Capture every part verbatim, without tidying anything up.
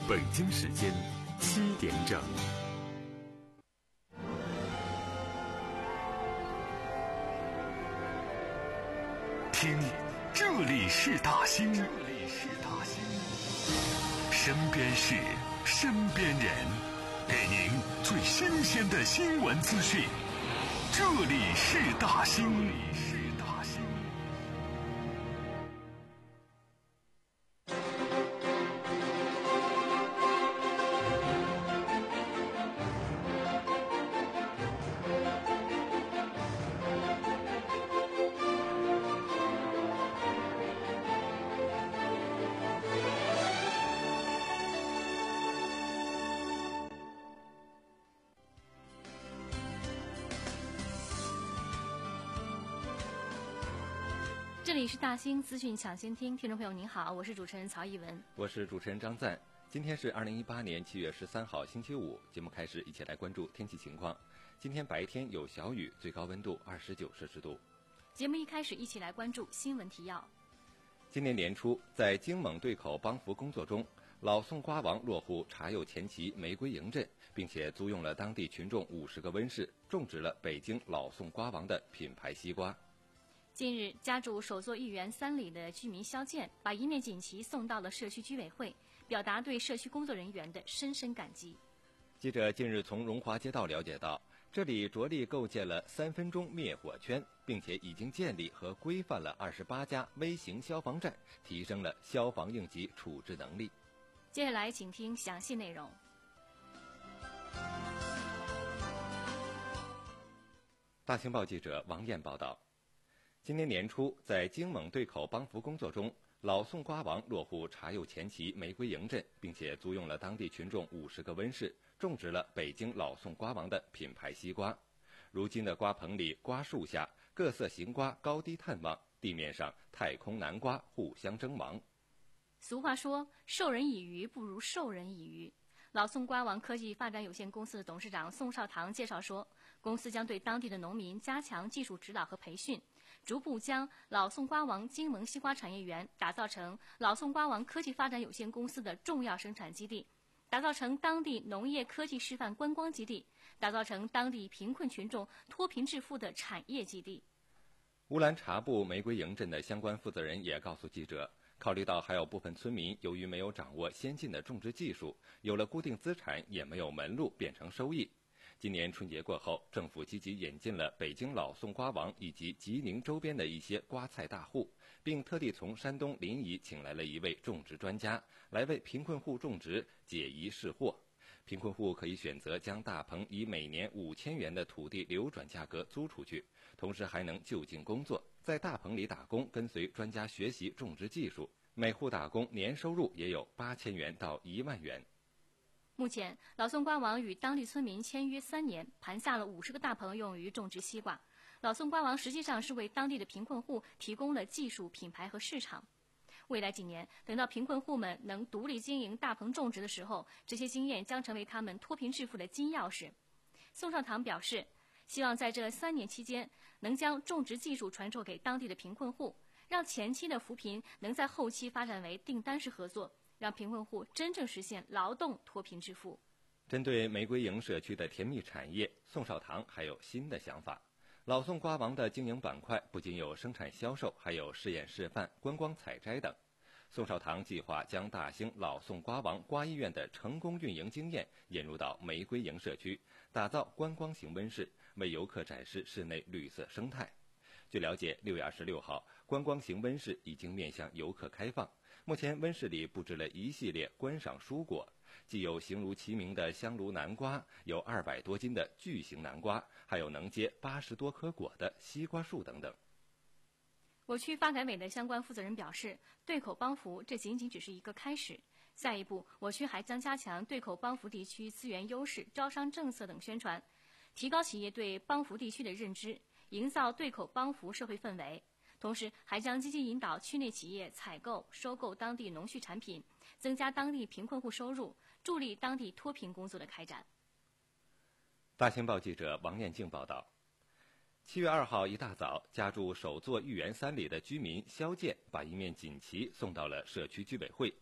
北京时间七点整。听，这里是大兴，这里是大兴，身边事，身边人，给您最新鲜的新闻资讯。这里是大兴。 这里是大兴资讯抢先听，听众朋友您好，我是主持人曹艺文， 我是主持人张赞。今天是二零一八年七月十三号星期五，节目开始，一起来关注天气情况。今天白天有小雨，最高温度二十九摄氏度。 节目一开始，一起来关注新闻提要。 今年年初，在京蒙对口帮扶工作中，老宋瓜王落户茶釉前旗玫瑰营镇，并且租用了当地群众五十个温室，种植了北京老宋瓜王的品牌西瓜。 近日，家住首座豫园三里的居民肖建把一面锦旗送到了社区居委会，表达对社区工作人员的深深感激。 记者近日从荣华街道了解到，这里着力构建了三分钟灭火圈，并且已经建立和规范了二十八家微型消防站，提升了消防应急处置能力。 接下来请听详细内容。 大兴报记者王艳报道，今年年初，在京蒙对口帮扶工作中，老宋瓜王落户茶釉前旗玫瑰营镇，并且租用了当地群众五十个温室，种植了北京老宋瓜王的品牌西瓜。如今的瓜棚里、瓜树下，各色型瓜高低探望，地面上太空南瓜互相争芒。 俗话说，授人以鱼不如授人以渔。老宋瓜王科技发展有限公司的董事长宋少堂介绍说，公司将对当地的农民加强技术指导和培训，逐步将老宋瓜王京蒙西瓜产业园打造成老宋瓜王科技发展有限公司的重要生产基地，打造成当地农业科技示范观光基地，打造成当地贫困群众脱贫致富的产业基地。 乌兰察布玫瑰营镇的相关负责人也告诉记者，考虑到还有部分村民由于没有掌握先进的种植技术，有了固定资产也没有门路变成收益。今年春节过后，政府积极引进了北京老宋瓜王以及吉宁周边的一些瓜菜大户，并特地从山东临沂请来了一位种植专家，来为贫困户种植解疑释惑。贫困户可以选择将大棚以每年五千元的土地流转价格租出去，同时还能就近工作，在大棚里打工，跟随专家学习种植技术。每户打工年收入也有八千元到一万元。 目前，老宋瓜王与当地村民签约三年，盘下了五十个大棚用于种植西瓜。老宋瓜王实际上是为当地的贫困户提供了技术、品牌和市场。未来几年，等到贫困户们能独立经营大棚种植的时候，这些经验将成为他们脱贫致富的金钥匙。宋少堂表示，希望在这三年期间，能将种植技术传授给当地的贫困户，让前期的扶贫能在后期发展为订单式合作，让贫困户真正实现劳动脱贫致富。 针对玫瑰营社区的甜蜜产业，宋少堂还有新的想法。老宋瓜王的经营板块不仅有生产销售，还有试验示范、观光采摘等。宋少堂计划将大兴老宋瓜王瓜医院的成功运营经验引入到玫瑰营社区，打造观光型温室，为游客展示室内绿色生态。据了解，六月二十六号，观光型温室已经面向游客开放。目前温室里布置了一系列观赏蔬果，既有形如其名的香炉南瓜，有二百多斤的巨型南瓜，还有能结八十多颗果的西瓜树等等。 我区发改委的相关负责人表示，对口帮扶这仅仅只是一个开始，下一步我区还将加强对口帮扶地区资源优势、招商政策等宣传，提高企业对帮扶地区的认知，营造对口帮扶社会氛围。同时还将积极引导区内企业采购、收购当地农畜产品，增加当地贫困户收入，助力当地脱贫工作的开展。 大兴报记者王念静报道，七月二号一大早，家住首座豫园三里的居民肖建把一面锦旗送到了社区居委会。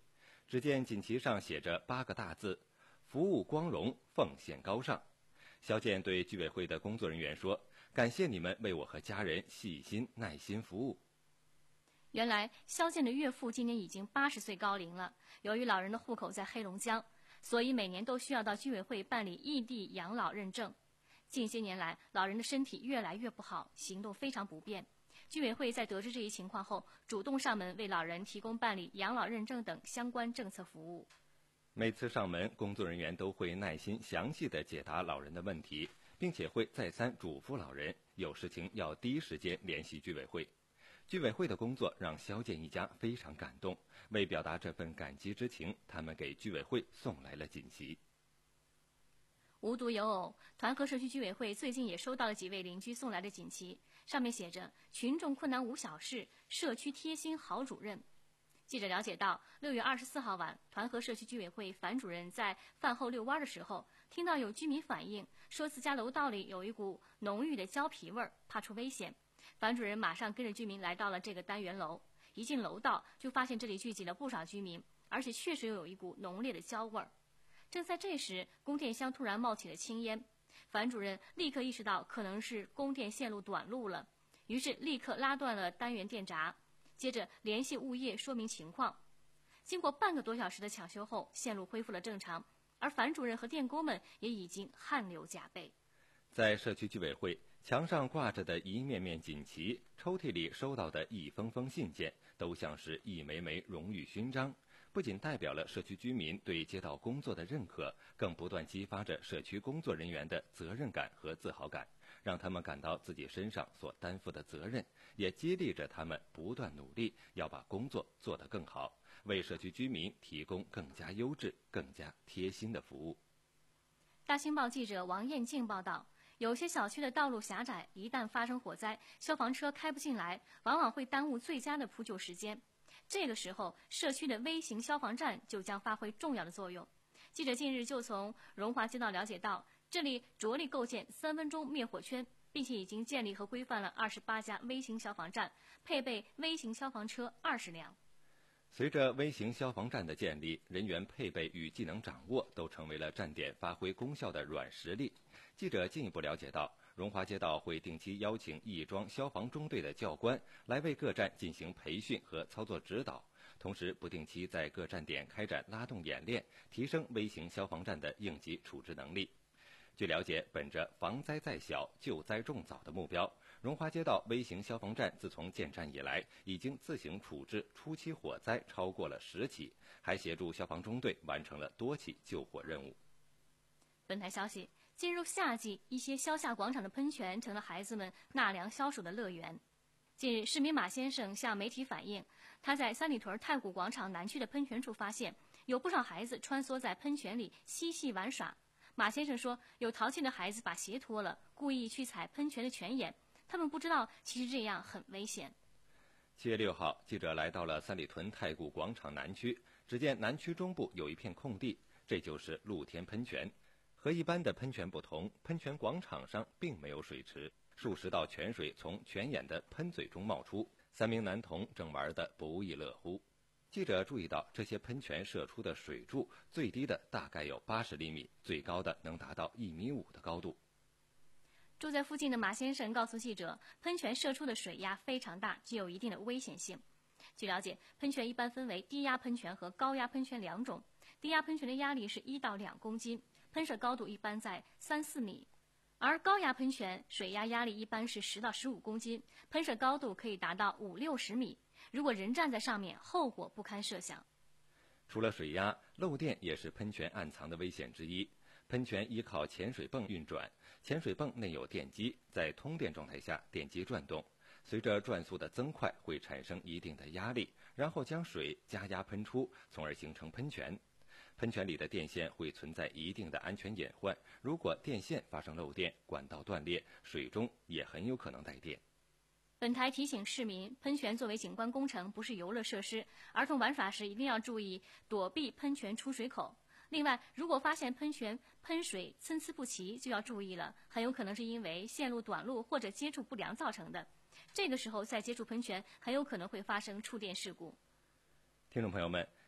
只见锦旗上写着八个大字：服务光荣，奉献高尚。肖建对居委会的工作人员说：感谢你们为我和家人细心耐心服务。 原来肖建的岳父今年已经八十岁高龄了，由于老人的户口在黑龙江，所以每年都需要到居委会办理异地养老认证。近些年来，老人的身体越来越不好，行动非常不便。居委会在得知这一情况后，主动上门为老人提供办理养老认证等相关政策服务。 每次上门，工作人员都会耐心详细地解答老人的问题，并且会再三嘱咐老人有事情要第一时间联系居委会。居委会的工作让肖建一家非常感动，为表达这份感激之情，他们给居委会送来了锦旗。 无独有偶，团河社区居委会最近也收到了几位邻居送来的锦旗，上面写着“群众困难无小事，社区贴心好主任”。记者了解到，六月二十四号晚，团河社区居委会樊主任在饭后遛弯的时候，听到有居民反映说自家楼道里有一股浓郁的胶皮味儿，怕出危险。樊主任马上跟着居民来到了这个单元楼，一进楼道就发现这里聚集了不少居民，而且确实有一股浓烈的焦味儿。正在这时，供电箱突然冒起了青烟，樊主任立刻意识到可能是供电线路短路了，于是立刻拉断了单元电闸，接着联系物业说明情况。经过半个多小时的抢修后，线路恢复了正常，而樊主任和电工们也已经汗流浃背。 在社区居委会，墙上挂着的一面面锦旗，抽屉里收到的一封封信件，都像是一枚枚荣誉勋章，不仅代表了社区居民对街道工作的认可，更不断激发着社区工作人员的责任感和自豪感，让他们感到自己身上所担负的责任，也激励着他们不断努力，要把工作做得更好，为社区居民提供更加优质、更加贴心的服务。 大新报记者王艳静报道，有些小区的道路狭窄，一旦发生火灾，消防车开不进来，往往会耽误最佳的扑救时间。这个时候，社区的微型消防站就将发挥重要的作用。记者近日就从荣华街道了解到，这里着力构建三分钟灭火圈，并且已经建立和规范了二十八家微型消防站，配备微型消防车二十辆。 随着微型消防站的建立，人员配备与技能掌握都成为了站点发挥功效的软实力。记者进一步了解到，荣华街道会定期邀请亦庄消防中队的教官来为各站进行培训和操作指导，同时不定期在各站点开展拉动演练，提升微型消防站的应急处置能力。据了解，本着防灾在小、救灾重早的目标，荣华街道微型消防站自从建站以来，已经自行处置初期火灾超过了十起，还协助消防中队完成了多起救火任务。 本台消息，进入夏季，一些消夏广场的喷泉成了孩子们纳凉消暑的乐园。近日，市民马先生向媒体反映，他在三里屯太古广场南区的喷泉处发现，有不少孩子穿梭在喷泉里嬉戏玩耍。马先生说，有淘气的孩子把鞋脱了，故意去踩喷泉的泉眼，他们不知道其实这样很危险。 七月六号，记者来到了三里屯太古广场南区，只见南区中部有一片空地，这就是露天喷泉。和一般的喷泉不同，喷泉广场上并没有水池，数十道泉水从泉眼的喷嘴中冒出，三名男童正玩得不亦乐乎。记者注意到，这些喷泉射出的水柱最低的大概有八十厘米，最高的能达到一米五的高度。 住在附近的马先生告诉记者，喷泉射出的水压非常大，具有一定的危险性。据了解，喷泉一般分为低压喷泉和高压喷泉两种。低压喷泉的压力是一到两公斤，喷射高度一般在三四米，而高压喷泉水压压力一般是十到十五公斤，喷射高度可以达到五六十米。如果人站在上面，后果不堪设想。 除了水压，漏电也是喷泉暗藏的危险之一。喷泉依靠潜水泵运转，潜水泵内有电机，在通电状态下，电机转动，随着转速的增快，会产生一定的压力，然后将水加压喷出，从而形成喷泉。喷泉里的电线会存在一定的安全隐患，如果电线发生漏电，管道断裂，水中也很有可能带电。 本台提醒市民，喷泉作为景观工程，不是游乐设施，儿童玩耍时一定要注意躲避喷泉出水口。另外，如果发现喷泉喷水参差不齐，就要注意了，很有可能是因为线路短路或者接触不良造成的。这个时候再接触喷泉，很有可能会发生触电事故。 听众朋友们，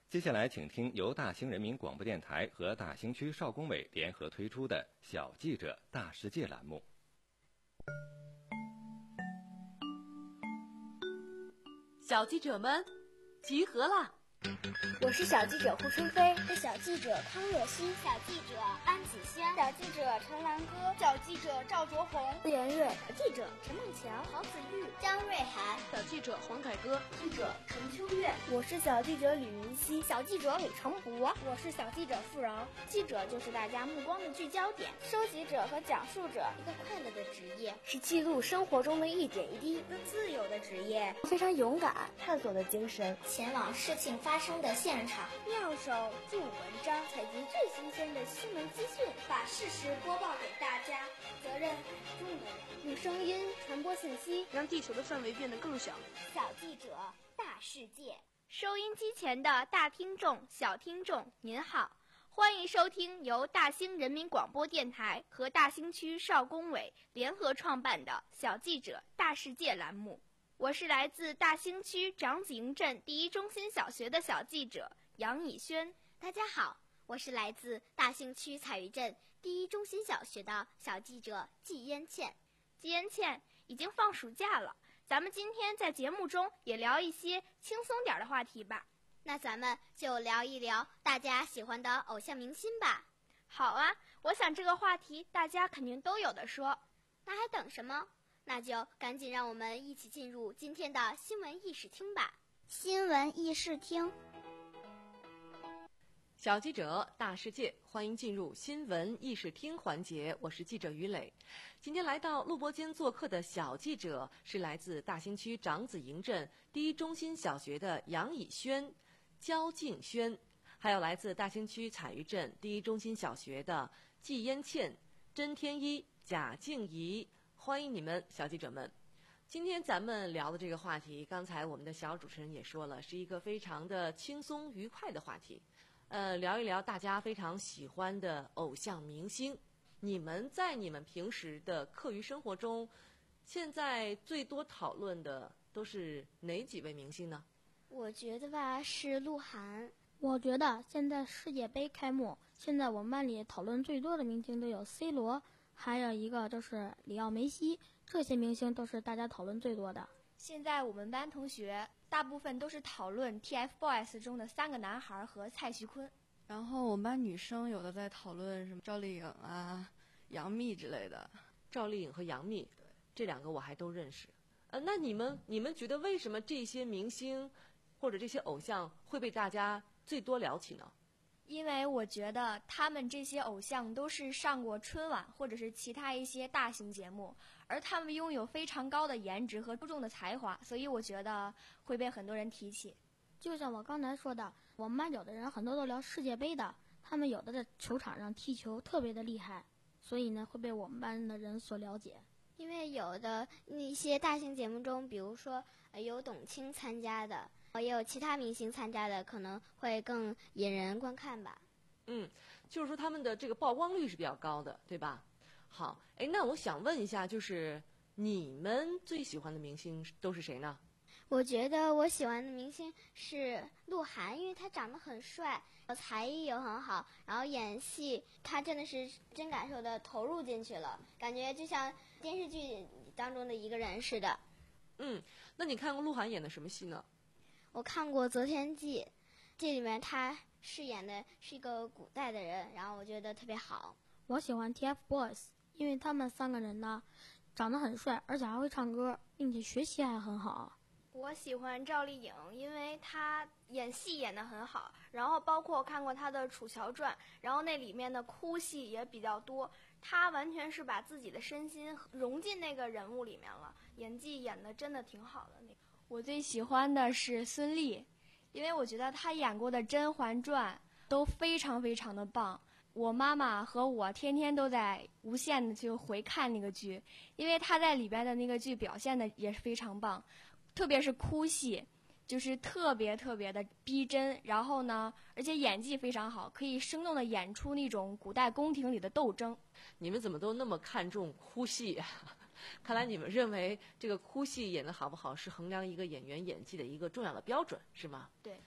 接下来，请听由大兴人民广播电台和大兴区少工委联合推出的《小记者大世界》栏目。 小记者们，集合啦！ 我是小记者胡春飞， 是小记者康若曦， 小记者安子轩， 小记者陈兰歌， 小记者赵卓红， 连瑞， 小记者陈梦强， 郝子玉，张瑞涵， 小记者黄凯歌， 记者程秋月， 我是小记者吕明熙， 小记者李成博， 我是小记者付饶。 记者就是大家目光的聚焦点，收集者和讲述者， 一个快乐的职业， 是记录生活中的一点一滴， 一个自由的职业， 非常勇敢、探索的精神， 前往事情发生的现场， 妙手著文章， 采集最新鲜的新闻资讯， 把事实播报给大家。 责任很重的人，用声音传播信息， 让地球的范围变得更小。 小记者大世界， 收音机前的大听众、小听众，您好，欢迎收听由大兴人民广播电台和大兴区少工委联合创办的《小记者大世界》栏目。我是来自大兴区长子营镇第一中心小学的小记者杨以轩。 大家好，我是来自大兴区彩玉镇第一中心小学的小记者季嫣倩。 季嫣倩已经放暑假了，咱们今天在节目中也聊一些轻松点的话题吧。 那咱们就聊一聊大家喜欢的偶像明星吧。 好啊，我想这个话题大家肯定都有的说。 那还等什么？那就赶紧让我们一起进入今天的新闻议事厅吧。 新闻议事厅， 小记者大世界，欢迎进入新闻议事厅环节。我是记者于磊。今天来到录播间做客的小记者是来自大兴区长子营镇第一中心小学的杨以轩、焦静轩，还有来自大兴区彩玉镇第一中心小学的季嫣倩、甄天一、贾静怡。欢迎你们，小记者们。今天咱们聊的这个话题，刚才我们的小主持人也说了，是一个非常的轻松愉快的话题。呃，聊一聊大家非常喜欢的偶像明星。你们在你们平时的课余生活中，现在最多讨论的都是哪几位明星呢？ 我觉得吧，是鹿晗。 我觉得现在世界杯开幕，现在我们班里讨论最多的明星都有 C 罗。还有一个就是里奥梅西，这些明星都是大家讨论最多的。 现在我们班同学大部分都是讨论 T F BOYS 中的三个男孩和蔡徐坤。 然后我们班女生有的在讨论什么赵丽颖啊、杨幂之类的。 赵丽颖和杨幂，这两个我还都认识。呃，那你们你们觉得为什么这些明星或者这些偶像会被大家最多聊起呢？ 因为我觉得他们这些偶像都是上过春晚或者是其他一些大型节目，而他们拥有非常高的颜值和出众的才华，所以我觉得会被很多人提起。 就像我刚才说的，我们班有的人很多都聊世界杯的，他们有的在球场上踢球特别的厉害，所以呢会被我们班的人所了解。 因为有的一些大型节目中，比如说、呃、有董卿参加的，也有其他明星参加的，可能会更引人观看吧。 嗯，就是说他们的这个曝光率是比较高的，对吧？好，哎，那我想问一下，就是你们最喜欢的明星都是谁呢？ 我觉得我喜欢的明星是鹿晗，因为他长得很帅，才艺也很好，然后演戏他真的是真感受的投入进去了，感觉就像电视剧当中的一个人似的。 嗯，那你看过鹿晗演的什么戏呢？ 我看过《择天记》，这里面他饰演的是一个古代的人，然后我觉得特别好。 我喜欢 T F BOYS， 因为他们三个人呢长得很帅，而且还会唱歌，并且学习还很好。 我喜欢赵丽颖，因为她演戏演得很好，然后包括看过她的《楚乔传》，然后那里面的哭戏也比较多，她完全是把自己的身心融进那个人物里面了，演技演得真的挺好的。那个我最喜欢的是孙俪，因为我觉得她演过的《甄嬛传》都非常非常的棒。我妈妈和我天天都在无限的去回看那个剧，因为她在里边的那个剧表现的也是非常棒。特别是哭戏，就是特别特别的逼真，然后呢，而且演技非常好，可以生动的演出那种古代宫廷里的斗争。 你们怎么都那么看重哭戏啊？看来你们认为这个哭戏演得好不好是衡量一个演员演技的一个重要的标准，是吗？ 对，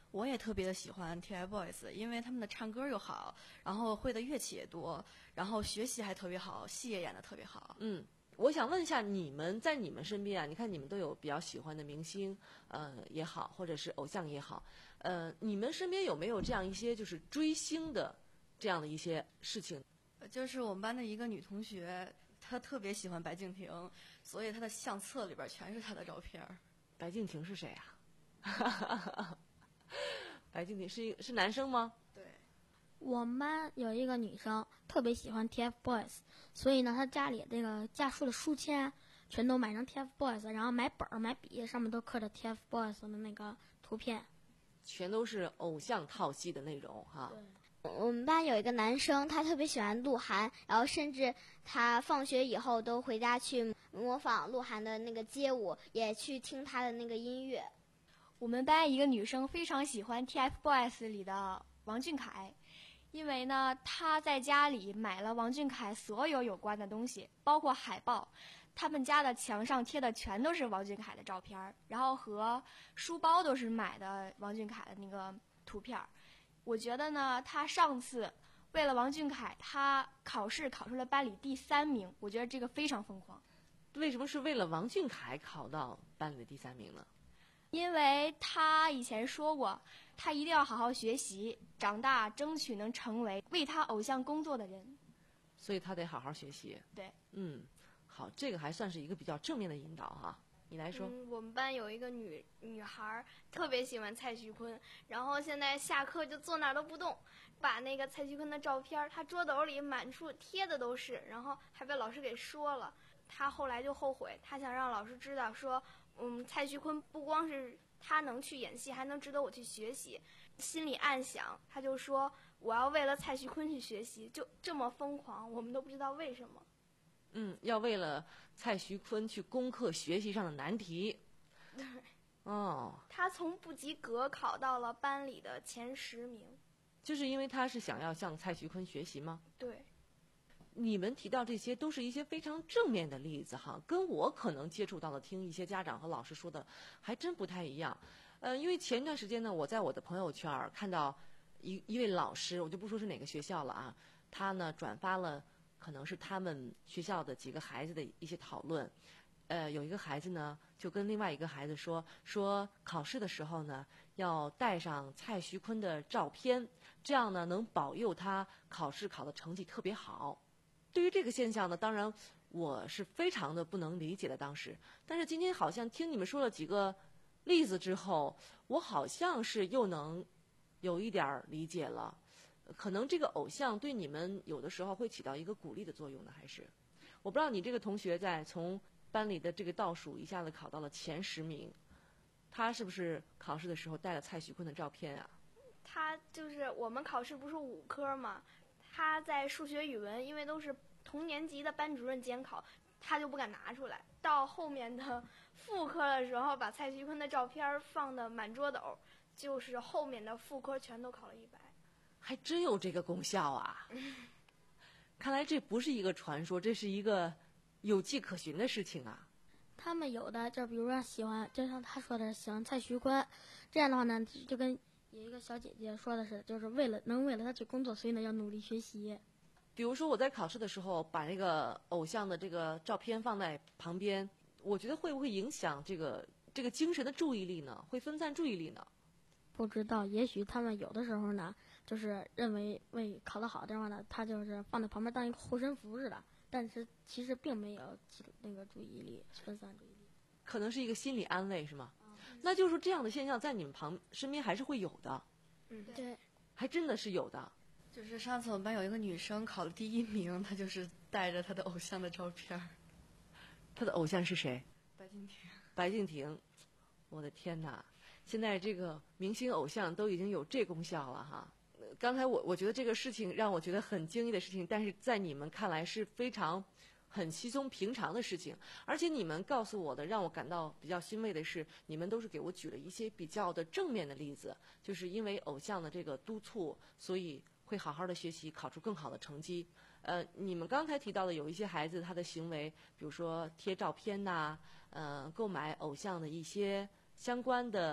我也特别的喜欢 TFBOYS， 因为他们的唱歌又好，然后会的乐器也多，然后学习还特别好，戏也演得特别好。 嗯，我想问一下，你们在你们身边啊，你看你们都有比较喜欢的明星，呃也好，或者是偶像也好，呃，你们身边有没有这样一些就是追星的这样的一些事情？ 就是我们班的一个女同学，她特别喜欢白敬亭，所以她的相册里边全是她的照片。 白敬亭是谁啊？白敬亭是一是男生吗？ 对， 我们班有一个女生特别喜欢 TFBOYS， 所以呢，她家里这个家书的书签全都买成 TFBOYS， 然后买本儿买笔上面都刻着 TFBOYS 的那个图片， 全都是偶像套系的内容哈。 我们班有一个男生，他特别喜欢鹿晗，然后甚至他放学以后都回家去模仿鹿晗的那个街舞，也去听他的那个音乐。 我们班一个女生非常喜欢 TFBOYS 里的王俊凯，因为呢，她在家里买了王俊凯所有有关的东西，包括海报，他们家的墙上贴的全都是王俊凯的照片，然后和书包都是买的王俊凯的那个图片。我觉得呢，她上次为了王俊凯，她考试考出了班里第三名，我觉得这个非常疯狂。 为什么是为了王俊凯考到班里的第三名呢？ 因为他以前说过，他一定要好好学习，长大争取能成为为他偶像工作的人。 所以他得好好学习。 对， 嗯，好，这个还算是一个比较正面的引导哈。你来说。 嗯，我们班有一个女女孩特别喜欢蔡徐坤，然后现在下课就坐那儿都不动，把那个蔡徐坤的照片，她桌斗里满处贴的都是，然后还被老师给说了。她后来就后悔，她想让老师知道说。嗯，蔡徐坤不光是他能去演戏，还能值得我去学习。心里暗想，他就说我要为了蔡徐坤去学习，就这么疯狂，我们都不知道为什么。 嗯，要为了蔡徐坤去攻克学习上的难题。 对。 哦。 他从不及格考到了班里的前十名。 就是因为他是想要向蔡徐坤学习吗？ 对。 你们提到这些都是一些非常正面的例子哈，跟我可能接触到的听一些家长和老师说的还真不太一样。呃，因为前一段时间呢，我在我的朋友圈看到一一位老师，我就不说是哪个学校了啊，他呢转发了可能是他们学校的几个孩子的一些讨论。呃，有一个孩子呢就跟另外一个孩子说，说考试的时候呢要带上蔡徐坤的照片，这样呢能保佑他考试考的成绩特别好。对于这个现象呢，当然我是非常的不能理解的当时，但是今天好像听你们说了几个例子之后，我好像是又能有一点理解了。可能这个偶像对你们有的时候会起到一个鼓励的作用呢，还是？我不知道你这个同学在从班里的这个倒数一下子考到了前十名，他是不是考试的时候带了蔡徐坤的照片啊？ 他就是我们考试不是五科吗？他在数学、语文，因为都是同年级的班主任监考，他就不敢拿出来。到后面的副科的时候，把蔡徐坤的照片放的满桌斗，就是后面的副科全都考了一百。 还真有这个功效啊！看来这不是一个传说，这是一个有迹可循的事情啊。 他们有的就比如说喜欢，就像他说的喜欢蔡徐坤，这样的话呢，就跟有一个小姐姐说的是，就是为了能为了他去工作，所以呢要努力学习。 比如说我在考试的时候把这个偶像的这个照片放在旁边，我觉得会不会影响这个这个精神的注意力呢？会分散注意力呢？ 不知道，也许他们有的时候呢，就是认为为考得好的话呢，他就是放在旁边当一个护身符似的，但是其实并没有那个注意力分散注意力， 可能是一个心理安慰，是吗？那就是说这样的现象在你们旁身边还是会有的。 嗯， 对， 还真的是有的。 就是上次我们班有一个女生考了第一名，她就是带着她的偶像的照片。 她的偶像是谁？ 白敬亭。 白敬亭，我的天哪！现在这个明星偶像都已经有这功效了哈。刚才我我觉得这个事情让我觉得很惊异的事情，但是在你们看来是非常很稀松平常的事情。而且你们告诉我的，让我感到比较欣慰的是，你们都是给我举了一些比较的正面的例子，就是因为偶像的这个督促，所以会好好的学习，考出更好的成绩。呃，你们刚才提到的有一些孩子他的行为，比如说贴照片呐、呃，购买偶像的一些相关的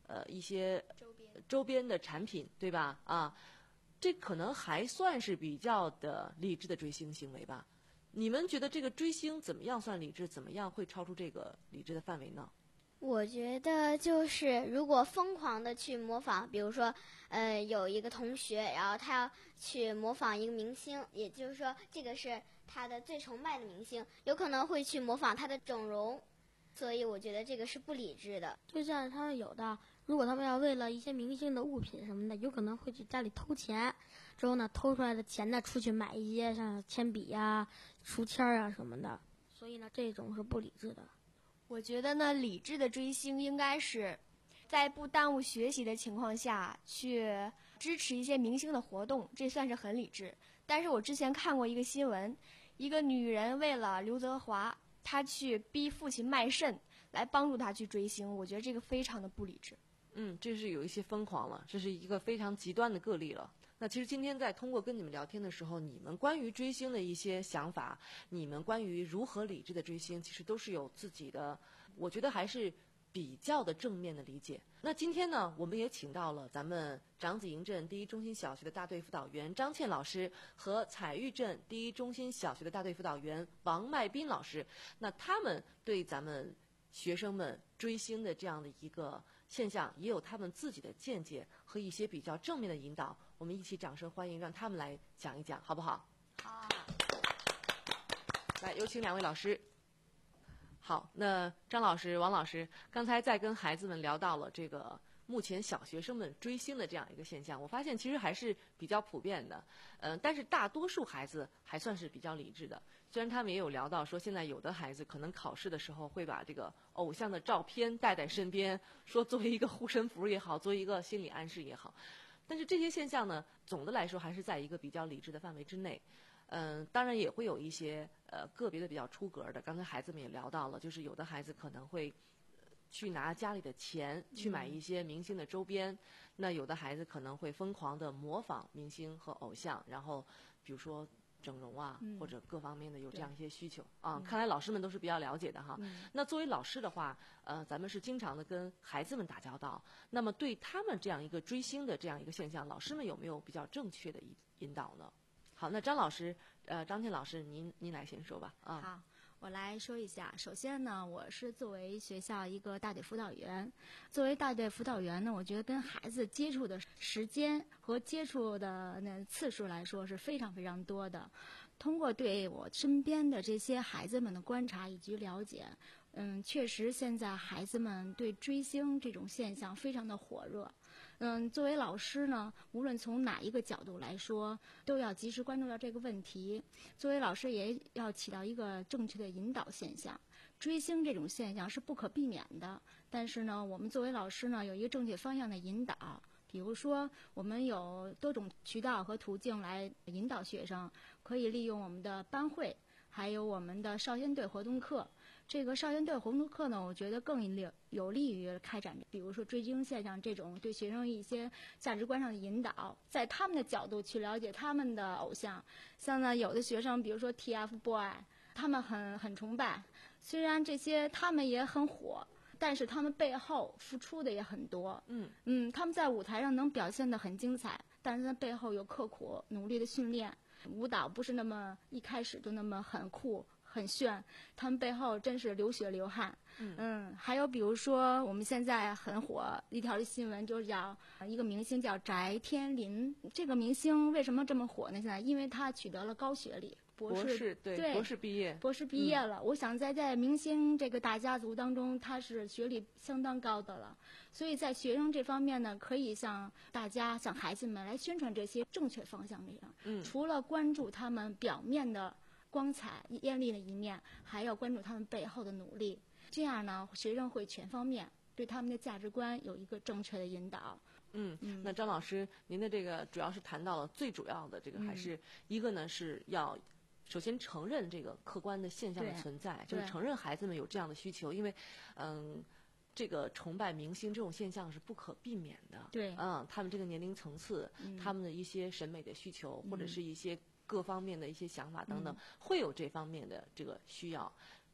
呃一些周边周边的产品，对吧？啊，这可能还算是比较的理智的追星行为吧。你们觉得这个追星怎么样算理智？怎么样会超出这个理智的范围呢？ 我觉得就是如果疯狂的去模仿，比如说，呃，有一个同学，然后他要去模仿一个明星，也就是说这个是他的最崇拜的明星，有可能会去模仿他的整容，所以我觉得这个是不理智的。 就像他们有的，如果他们要为了一些明星的物品什么的，有可能会去家里偷钱，之后呢偷出来的钱呢出去买一些像铅笔呀、书签啊什么的，所以呢这种是不理智的。 我觉得呢，理智的追星应该是在不耽误学习的情况下去支持一些明星的活动，这算是很理智。但是我之前看过一个新闻，一个女人为了刘德华，她去逼父亲卖肾来帮助他去追星，我觉得这个非常的不理智。 嗯，这是有一些疯狂了，这是一个非常极端的个例了。那其实今天在通过跟你们聊天的时候，你们关于追星的一些想法，你们关于如何理智的追星，其实都是有自己的，我觉得还是比较的正面的理解。那今天呢，我们也请到了咱们长子营镇第一中心小学的大队辅导员张倩老师和彩玉镇第一中心小学的大队辅导员王麦斌老师，那他们对咱们学生们追星的这样的一个现象也有他们自己的见解和一些比较正面的引导，我们一起掌声欢迎，让他们来讲一讲，好不好？ 好。 来，有请两位老师。好，那张老师、王老师，刚才在跟孩子们聊到了这个目前小学生们追星的这样一个现象，我发现其实还是比较普遍的，嗯、呃，但是大多数孩子还算是比较理智的。虽然他们也有聊到说，现在有的孩子可能考试的时候会把这个偶像的照片带在身边，说作为一个护身符也好，作为一个心理暗示也好，但是这些现象呢，总的来说还是在一个比较理智的范围之内。嗯、呃，当然也会有一些呃个别的比较出格的。刚才孩子们也聊到了，就是有的孩子可能会去拿家里的钱去买一些明星的周边，嗯、那有的孩子可能会疯狂的模仿明星和偶像，然后比如说整容啊，嗯、或者各方面的有这样一些需求啊。看来老师们都是比较了解的哈。嗯、那作为老师的话，呃，咱们是经常的跟孩子们打交道，那么对他们这样一个追星的这样一个现象，老师们有没有比较正确的引引导呢？好，那张老师，呃，张倩老师，您您来先说吧。啊， 好，我来说一下。首先呢，我是作为学校一个大队辅导员，作为大队辅导员呢，我觉得跟孩子接触的时间和接触的那次数来说是非常非常多的。通过对我身边的这些孩子们的观察以及了解，嗯，确实现在孩子们对追星这种现象非常的火热。嗯，作为老师呢，无论从哪一个角度来说，都要及时关注到这个问题。作为老师，也要起到一个正确的引导现象。追星这种现象是不可避免的，但是呢，我们作为老师呢，有一个正确方向的引导。比如说，我们有多种渠道和途径来引导学生，可以利用我们的班会，还有我们的少先队活动课。这个少先队活动课呢，我觉得更有有利于开展，比如说追星现象这种对学生一些价值观上的引导，在他们的角度去了解他们的偶像。像呢，有的学生，比如说 T F boy， 他们很很崇拜，虽然这些他们也很火，但是他们背后付出的也很多。 嗯嗯，他们在舞台上能表现得很精彩，但是他背后有刻苦努力的训练，舞蹈不是那么一开始就那么很酷很炫，他们背后真是流血流汗。 嗯, 嗯还有比如说我们现在很火一条新闻，就是叫一个明星叫翟天临。这个明星为什么这么火呢？现在因为他取得了高学历，博士, 博士 对, 对博士毕业， 博士毕业了。嗯、我想在在明星这个大家族当中，他是学历相当高的了。所以在学生这方面呢，可以向大家、向孩子们来宣传这些正确方向上。 嗯， 除了关注他们表面的光彩艳丽的一面，还要关注他们背后的努力。这样呢，学生会全方面对他们的价值观有一个正确的引导。 嗯，那张老师，您的这个主要是谈到了最主要的这个，还是一个呢是要首先承认这个客观的现象的存在，就是承认孩子们有这样的需求，因为嗯，这个崇拜明星这种现象是不可避免的。 对， 嗯，他们这个年龄层次， 嗯、 他们的一些审美的需求，嗯、或者是一些各方面的一些想法等等， 嗯、 会有这方面的这个需要。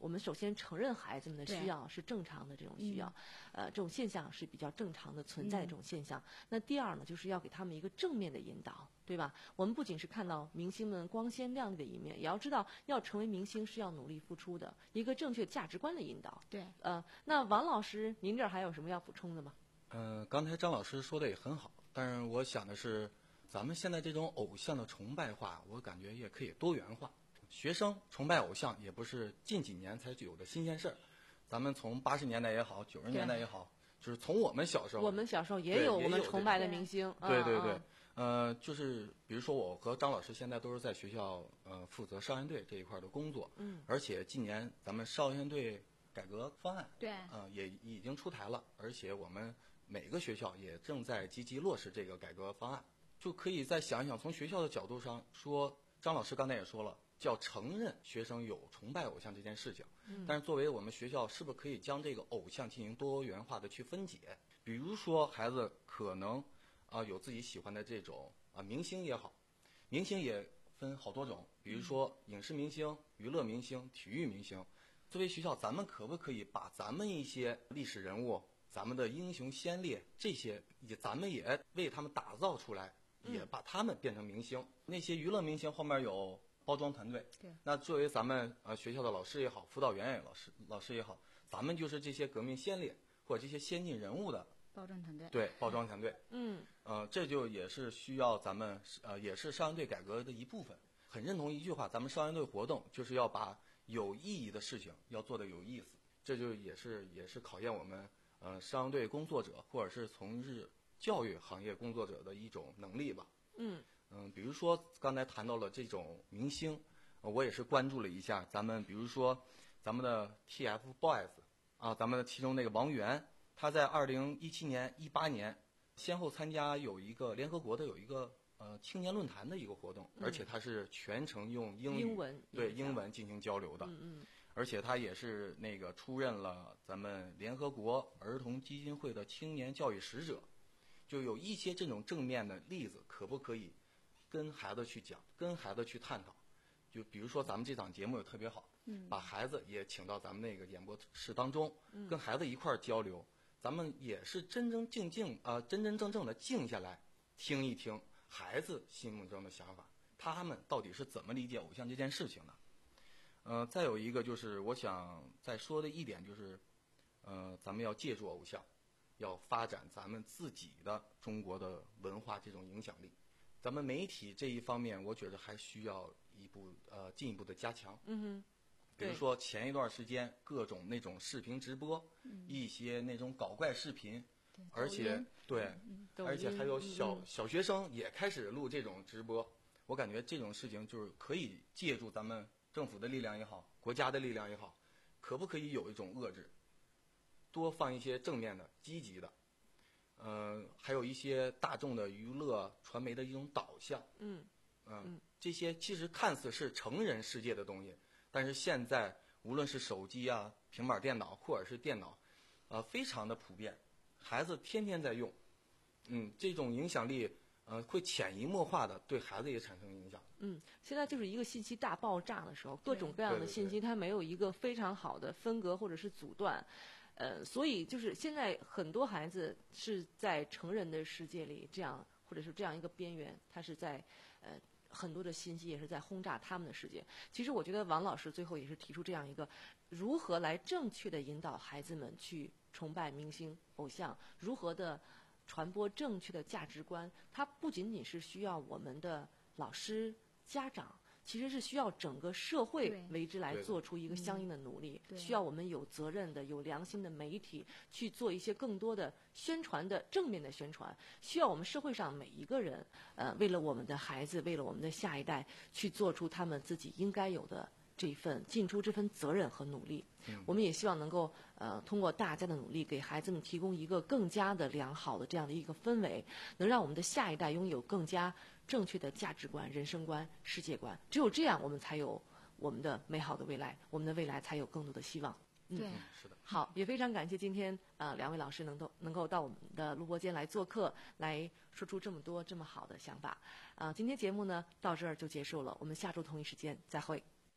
我们首先承认孩子们的需要是正常的这种需要，嗯、呃，这种现象是比较正常的存在的这种现象。嗯、那第二呢，就是要给他们一个正面的引导，对吧？我们不仅是看到明星们光鲜亮丽的一面，也要知道要成为明星是要努力付出的，一个正确价值观的引导。 对， 呃，那王老师，您这儿还有什么要补充的吗？ 呃，刚才张老师说的也很好，但是我想的是，咱们现在这种偶像的崇拜化，我感觉也可以多元化。学生崇拜偶像也不是近几年才有的新鲜事儿，咱们从八十年代也好，九十年代也好，就是从我们小时候， 我们小时候也有我们崇拜的明星。 对对对，呃，就是比如说我和张老师现在都是在学校呃负责少先队这一块的工作，嗯，而且今年咱们少先队改革方案， 对， 呃也已经出台了，而且我们每个学校也正在积极落实这个改革方案，就可以再想一想，从学校的角度上说，张老师刚才也说了。叫承认学生有崇拜偶像这件事情，嗯、但是作为我们学校，是不是可以将这个偶像进行多元化的去分解？比如说，孩子可能啊、呃、有自己喜欢的这种啊、呃、明星也好，明星也分好多种，比如说影视明星、娱乐明星、体育明星。作为学校，咱们可不可以把咱们一些历史人物、咱们的英雄先烈这些，也咱们也为他们打造出来，也把他们变成明星？嗯、那些娱乐明星后面有包装团队， 对， 那作为咱们呃学校的老师也好，辅导员也老师老师也好，咱们就是这些革命先烈或者这些先进人物的包装团队， 对，包装团队， 嗯， 呃，这就也是需要咱们呃也是少先队改革的一部分。很认同一句话，咱们少先队活动就是要把有意义的事情要做得有意思，这就也是也是考验我们呃少先队工作者或者是从事教育行业工作者的一种能力吧。 嗯。 嗯，比如说刚才谈到了这种明星，呃、我也是关注了一下咱们，比如说咱们的 T F Boys 啊，咱们的其中那个王源，他在二零一七年、一八年先后参加有一个联合国的有一个呃青年论坛的一个活动， 嗯、 而且他是全程用英语英文对英文进行交流的， 嗯嗯， 而且他也是那个出任了咱们联合国儿童基金会的青年教育使者，就有一些这种正面的例子，可不可以跟孩子去讲，跟孩子去探讨？就比如说咱们这档节目也特别好， 嗯， 把孩子也请到咱们那个演播室当中， 嗯， 跟孩子一块儿交流，咱们也是真真正正啊、呃，真真正正的静下来听一听孩子心目中的想法，他们到底是怎么理解偶像这件事情的？呃，再有一个就是我想再说的一点就是，呃，咱们要借助偶像，要发展咱们自己的中国的文化这种影响力。咱们媒体这一方面，我觉得还需要一步呃进一步的加强。 嗯哼， 比如说前一段时间各种那种视频直播， 嗯、 一些那种搞怪视频，而且抖对， 嗯、 而且还有小、 嗯、 小学生也开始录这种直播。我感觉这种事情就是可以借助咱们政府的力量也好，国家的力量也好，可不可以有一种遏制，多放一些正面的、积极的。呃，还有一些大众的娱乐传媒的一种导向， 嗯， 呃、嗯，这些其实看似是成人世界的东西，但是现在无论是手机啊、平板电脑或者是电脑，呃，非常的普遍，孩子天天在用，嗯，这种影响力，呃，会潜移默化的对孩子也产生影响。 嗯，现在就是一个信息大爆炸的时候，各种各样的信息，它没有一个非常好的分隔或者是阻断。呃，所以就是现在很多孩子是在成人的世界里，这样或者是这样一个边缘，他是在呃很多的信息也是在轰炸他们的世界。其实我觉得王老师最后也是提出这样一个如何来正确的引导孩子们去崇拜明星偶像，如何的传播正确的价值观。它不仅仅是需要我们的老师、家长。其实是需要整个社会为之来做出一个相应的努力，需要我们有责任的、有良心的媒体去做一些更多的宣传的正面的宣传，需要我们社会上每一个人，呃，为了我们的孩子，为了我们的下一代，去做出他们自己应该有的这一份，尽出这份责任和努力。 嗯、 我们也希望能够呃通过大家的努力，给孩子们提供一个更加的良好的这样的一个氛围，能让我们的下一代拥有更加正确的价值观、人生观、世界观。只有这样，我们才有我们的美好的未来，我们的未来才有更多的希望。 嗯，对， 是的。 好，也非常感谢今天呃两位老师能够能够到我们的录播间来做客，来说出这么多这么好的想法。啊、呃，今天节目呢到这儿就结束了，我们下周同一时间再会。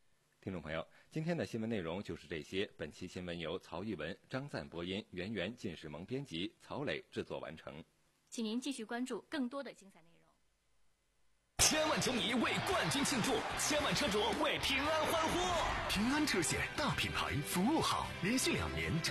听众朋友，今天的新闻内容就是这些。本期新闻由曹玉文、张赞播音，圆圆、靳世萌编辑，曹磊制作完成。 请您继续关注更多的精彩内容。 千万球迷为冠军庆祝，千万车主为平安欢呼。平安车险大品牌，服务好，连续两年展